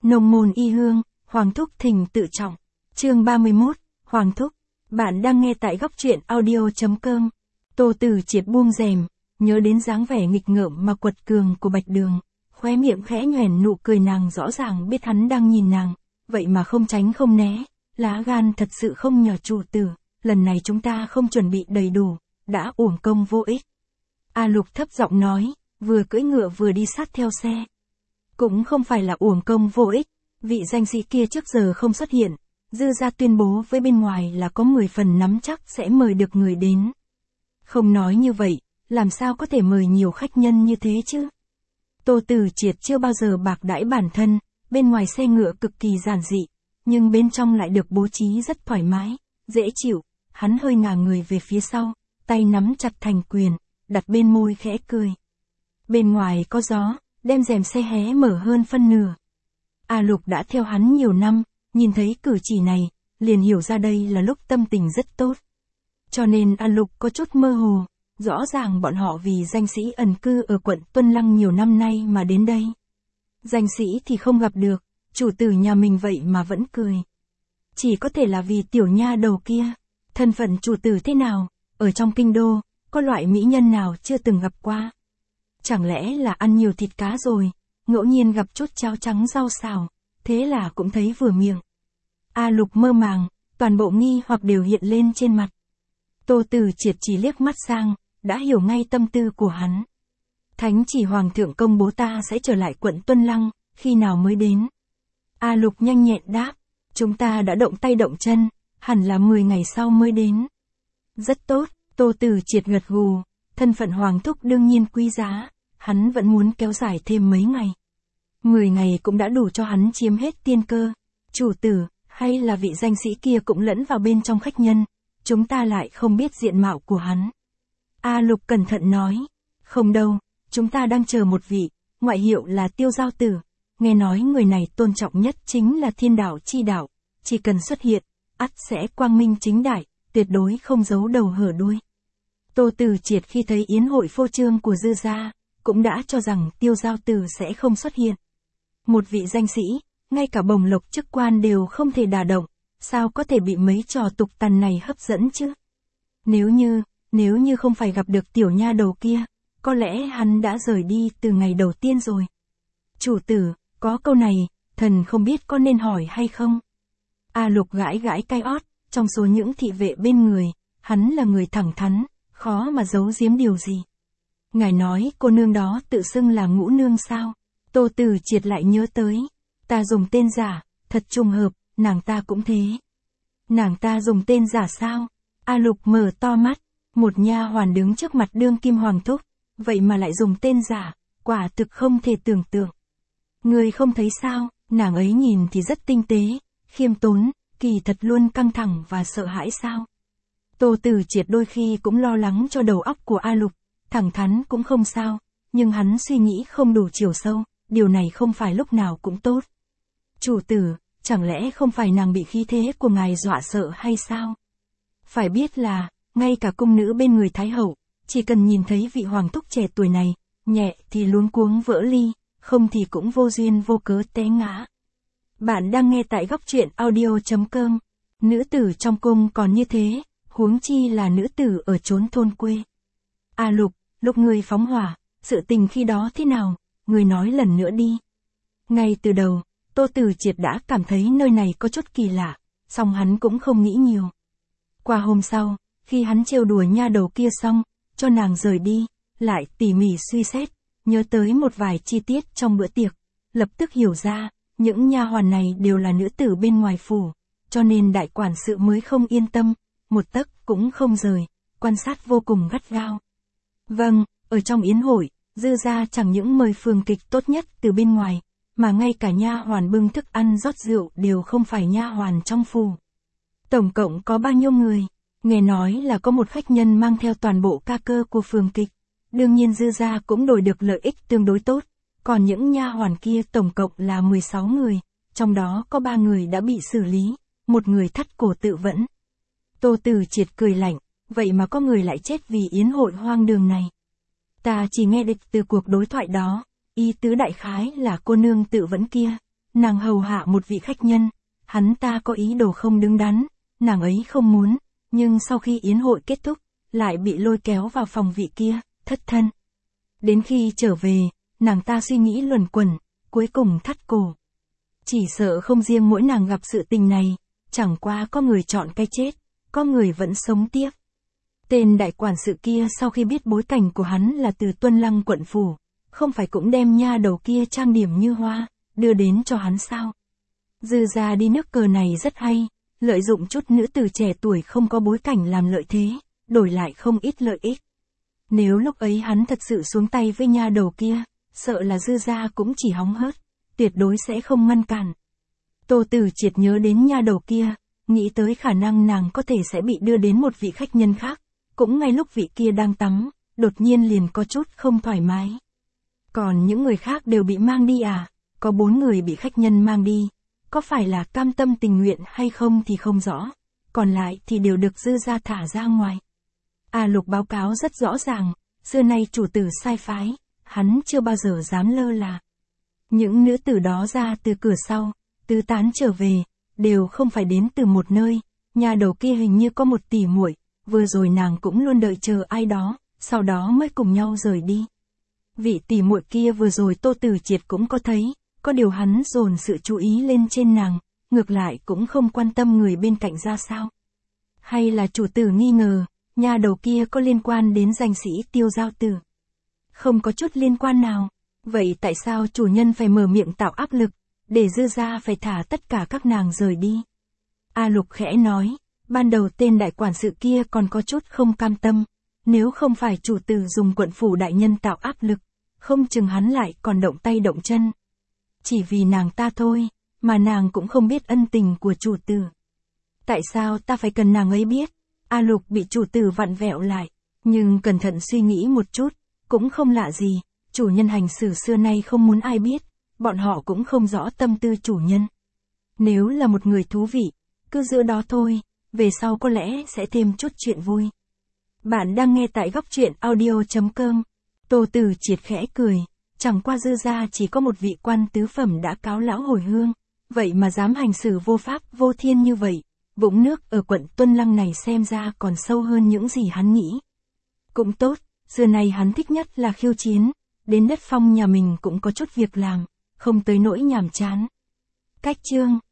Nông môn y hương, Hoàng Thúc Thình tự trọng. Chương 31, Hoàng Thúc. Bạn đang nghe tại góc truyện audio.com. Tô Tử Triệt buông rèm, nhớ đến dáng vẻ nghịch ngợm mà quật cường của Bạch Đường, khóe miệng khẽ nhoẻn nụ cười, nàng rõ ràng biết hắn đang nhìn nàng, vậy mà không tránh không né, lá gan thật sự không nhỏ chủ tử, lần này chúng ta không chuẩn bị đầy đủ, đã uổng công vô ích. A Lục thấp giọng nói, vừa cưỡi ngựa vừa đi sát theo xe. Cũng không phải là uổng công vô ích, vị danh sĩ kia trước giờ không xuất hiện, Dư gia tuyên bố với bên ngoài là có 10 phần nắm chắc sẽ mời được người đến. Không nói như vậy, làm sao có thể mời nhiều khách nhân như thế chứ? Tô Tử Triệt chưa bao giờ bạc đãi bản thân, bên ngoài xe ngựa cực kỳ giản dị, nhưng bên trong lại được bố trí rất thoải mái, dễ chịu, hắn hơi ngả người về phía sau, tay nắm chặt thành quyền, đặt bên môi khẽ cười. Bên ngoài có gió, đem rèm xe hé mở hơn phân nửa. A Lục đã theo hắn nhiều năm, nhìn thấy cử chỉ này, liền hiểu ra đây là lúc tâm tình rất tốt. Cho nên A Lục có chút mơ hồ, rõ ràng bọn họ vì danh sĩ ẩn cư ở quận Tuân Lăng nhiều năm nay mà đến đây. Danh sĩ thì không gặp được, chủ tử nhà mình vậy mà vẫn cười. Chỉ có thể là vì tiểu nha đầu kia, thân phận chủ tử thế nào, ở trong kinh đô, có loại mỹ nhân nào chưa từng gặp qua. Chẳng lẽ là ăn nhiều thịt cá rồi, ngẫu nhiên gặp chút cháo trắng rau xào, thế là cũng thấy vừa miệng. A Lục mơ màng, toàn bộ nghi hoặc đều hiện lên trên mặt. Tô Tử Triệt chỉ liếc mắt sang, đã hiểu ngay tâm tư của hắn. Thánh chỉ hoàng thượng công bố ta sẽ trở lại quận Tuân Lăng, khi nào mới đến? A Lục nhanh nhẹn đáp, chúng ta đã động tay động chân, hẳn là 10 ngày sau mới đến. Rất tốt, Tô Tử Triệt gật gù, thân phận hoàng thúc đương nhiên quý giá, hắn vẫn muốn kéo dài thêm mấy ngày. 10 ngày cũng đã đủ cho hắn chiếm hết tiên cơ. Chủ tử, hay là vị danh sĩ kia cũng lẫn vào bên trong khách nhân, chúng ta lại không biết diện mạo của hắn. A Lục cẩn thận nói, không đâu, chúng ta đang chờ một vị, ngoại hiệu là Tiêu Giao Tử, nghe nói người này tôn trọng nhất chính là thiên đạo chi đạo, chỉ cần xuất hiện, ắt sẽ quang minh chính đại, tuyệt đối không giấu đầu hở đuôi. Tô Tử Triệt khi thấy yến hội phô trương của Dư gia, cũng đã cho rằng Tiêu Giao Tử sẽ không xuất hiện. Một vị danh sĩ, ngay cả bồng lộc chức quan đều không thể đả động, sao có thể bị mấy trò tục tằn này hấp dẫn chứ? Nếu như không phải gặp được tiểu nha đầu kia, có lẽ hắn đã rời đi từ ngày đầu tiên rồi. Chủ tử, có câu này, thần không biết có nên hỏi hay không? A Lục gãi gãi cái ót, trong số những thị vệ bên người, hắn là người thẳng thắn, khó mà giấu giếm điều gì. Ngài nói cô nương đó tự xưng là Ngũ Nương sao? Tô Tử Triệt lại nhớ tới, ta dùng tên giả, thật trùng hợp, nàng ta cũng thế. Nàng ta dùng tên giả sao? A Lục mở to mắt, một nha hoàn đứng trước mặt đương kim hoàng thúc, vậy mà lại dùng tên giả, quả thực không thể tưởng tượng. Người không thấy sao, nàng ấy nhìn thì rất tinh tế, khiêm tốn, kỳ thật luôn căng thẳng và sợ hãi sao? Tô Tử Triệt đôi khi cũng lo lắng cho đầu óc của A Lục, thẳng thắn cũng không sao, nhưng hắn suy nghĩ không đủ chiều sâu, điều này không phải lúc nào cũng tốt. Chủ tử, chẳng lẽ không phải nàng bị khí thế của ngài dọa sợ hay sao? Phải biết là, ngay cả cung nữ bên người Thái Hậu, chỉ cần nhìn thấy vị hoàng thúc trẻ tuổi này, nhẹ thì luống cuống vỡ ly, không thì cũng vô duyên vô cớ té ngã. Bạn đang nghe tại góc truyện audio.com. Nữ tử trong cung còn như thế, huống chi là nữ tử ở chốn thôn quê. A Lục, lúc ngươi phóng hỏa, sự tình khi đó thế nào, ngươi nói lần nữa đi. Ngay từ đầu, Tô Tử Triệt đã cảm thấy nơi này có chút kỳ lạ, song hắn cũng không nghĩ nhiều. Qua hôm sau, khi hắn trêu đùa nha đầu kia xong, cho nàng rời đi, lại tỉ mỉ suy xét, nhớ tới một vài chi tiết trong bữa tiệc, lập tức hiểu ra, những nha hoàn này đều là nữ tử bên ngoài phủ, cho nên đại quản sự mới không yên tâm, một tấc cũng không rời, quan sát vô cùng gắt gao. Vâng, ở trong yến hội, Dư gia chẳng những mời phường kịch tốt nhất từ bên ngoài, mà ngay cả nha hoàn bưng thức ăn rót rượu đều không phải nha hoàn trong phủ. Tổng cộng có bao nhiêu người? Nghe nói là có một khách nhân mang theo toàn bộ ca cơ của phường kịch. Đương nhiên Dư gia cũng đổi được lợi ích tương đối tốt, còn những nha hoàn kia tổng cộng là 16 người, trong đó có 3 người đã bị xử lý, một người thắt cổ tự vẫn. Tô Tử Triệt cười lạnh, vậy mà có người lại chết vì yến hội hoang đường này. Ta chỉ nghe địch từ cuộc đối thoại đó, ý tứ đại khái là cô nương tự vẫn kia, nàng hầu hạ một vị khách nhân, hắn ta có ý đồ không đứng đắn, nàng ấy không muốn, nhưng sau khi yến hội kết thúc, lại bị lôi kéo vào phòng vị kia, thất thân. Đến khi trở về, nàng ta suy nghĩ luẩn quẩn, cuối cùng thắt cổ. Chỉ sợ không riêng mỗi nàng gặp sự tình này, chẳng qua có người chọn cái chết, có người vẫn sống tiếp. Tên đại quản sự kia sau khi biết bối cảnh của hắn là từ Tuân Lăng quận phủ, không phải cũng đem nha đầu kia trang điểm như hoa, đưa đến cho hắn sao? Dư ra đi nước cờ này rất hay, lợi dụng chút nữ tử trẻ tuổi không có bối cảnh làm lợi thế, đổi lại không ít lợi ích. Nếu lúc ấy hắn thật sự xuống tay với nha đầu kia, sợ là dư ra cũng chỉ hóng hớt, tuyệt đối sẽ không ngăn cản. Tô Tử Triệt nhớ đến nha đầu kia, nghĩ tới khả năng nàng có thể sẽ bị đưa đến một vị khách nhân khác, cũng ngay lúc vị kia đang tắm, đột nhiên liền có chút không thoải mái. Còn những người khác đều bị mang đi à? Có 4 người bị khách nhân mang đi, có phải là cam tâm tình nguyện hay không thì không rõ, còn lại thì đều được dư ra thả ra ngoài. A Lục báo cáo rất rõ ràng, xưa nay chủ tử sai phái, hắn chưa bao giờ dám lơ là. Những nữ tử đó ra từ cửa sau, tứ tán trở về, đều không phải đến từ một nơi, nhà đầu kia hình như có một tỷ muội, vừa rồi nàng cũng luôn đợi chờ ai đó, sau đó mới cùng nhau rời đi. Vị tỷ muội kia vừa rồi Tô Tử Triệt cũng có thấy, có điều hắn dồn sự chú ý lên trên nàng, ngược lại cũng không quan tâm người bên cạnh ra sao. Hay là chủ tử nghi ngờ, nhà đầu kia có liên quan đến danh sĩ Tiêu Giao Tử? Không có chút liên quan nào. Vậy tại sao chủ nhân phải mở miệng tạo áp lực, để dư ra phải thả tất cả các nàng rời đi? A Lục khẽ nói, ban đầu tên đại quản sự kia còn có chút không cam tâm, nếu không phải chủ tử dùng quận phủ đại nhân tạo áp lực, không chừng hắn lại còn động tay động chân. Chỉ vì nàng ta thôi, mà nàng cũng không biết ân tình của chủ tử. Tại sao ta phải cần nàng ấy biết? A Lục bị chủ tử vặn vẹo lại, nhưng cẩn thận suy nghĩ một chút, cũng không lạ gì, chủ nhân hành xử xưa nay không muốn ai biết, bọn họ cũng không rõ tâm tư chủ nhân. Nếu là một người thú vị, cứ giữ đó thôi, về sau có lẽ sẽ thêm chút chuyện vui. Bạn đang nghe tại góc truyện audio.com. Tô Tử Triệt khẽ cười, chẳng qua dư ra chỉ có một vị quan tứ phẩm đã cáo lão hồi hương, vậy mà dám hành xử vô pháp vô thiên như vậy, vũng nước ở quận Tuân Lăng này xem ra còn sâu hơn những gì hắn nghĩ. Cũng tốt, xưa này hắn thích nhất là khiêu chiến, đến đất phong nhà mình cũng có chút việc làm, không tới nỗi nhàm chán. Cách chương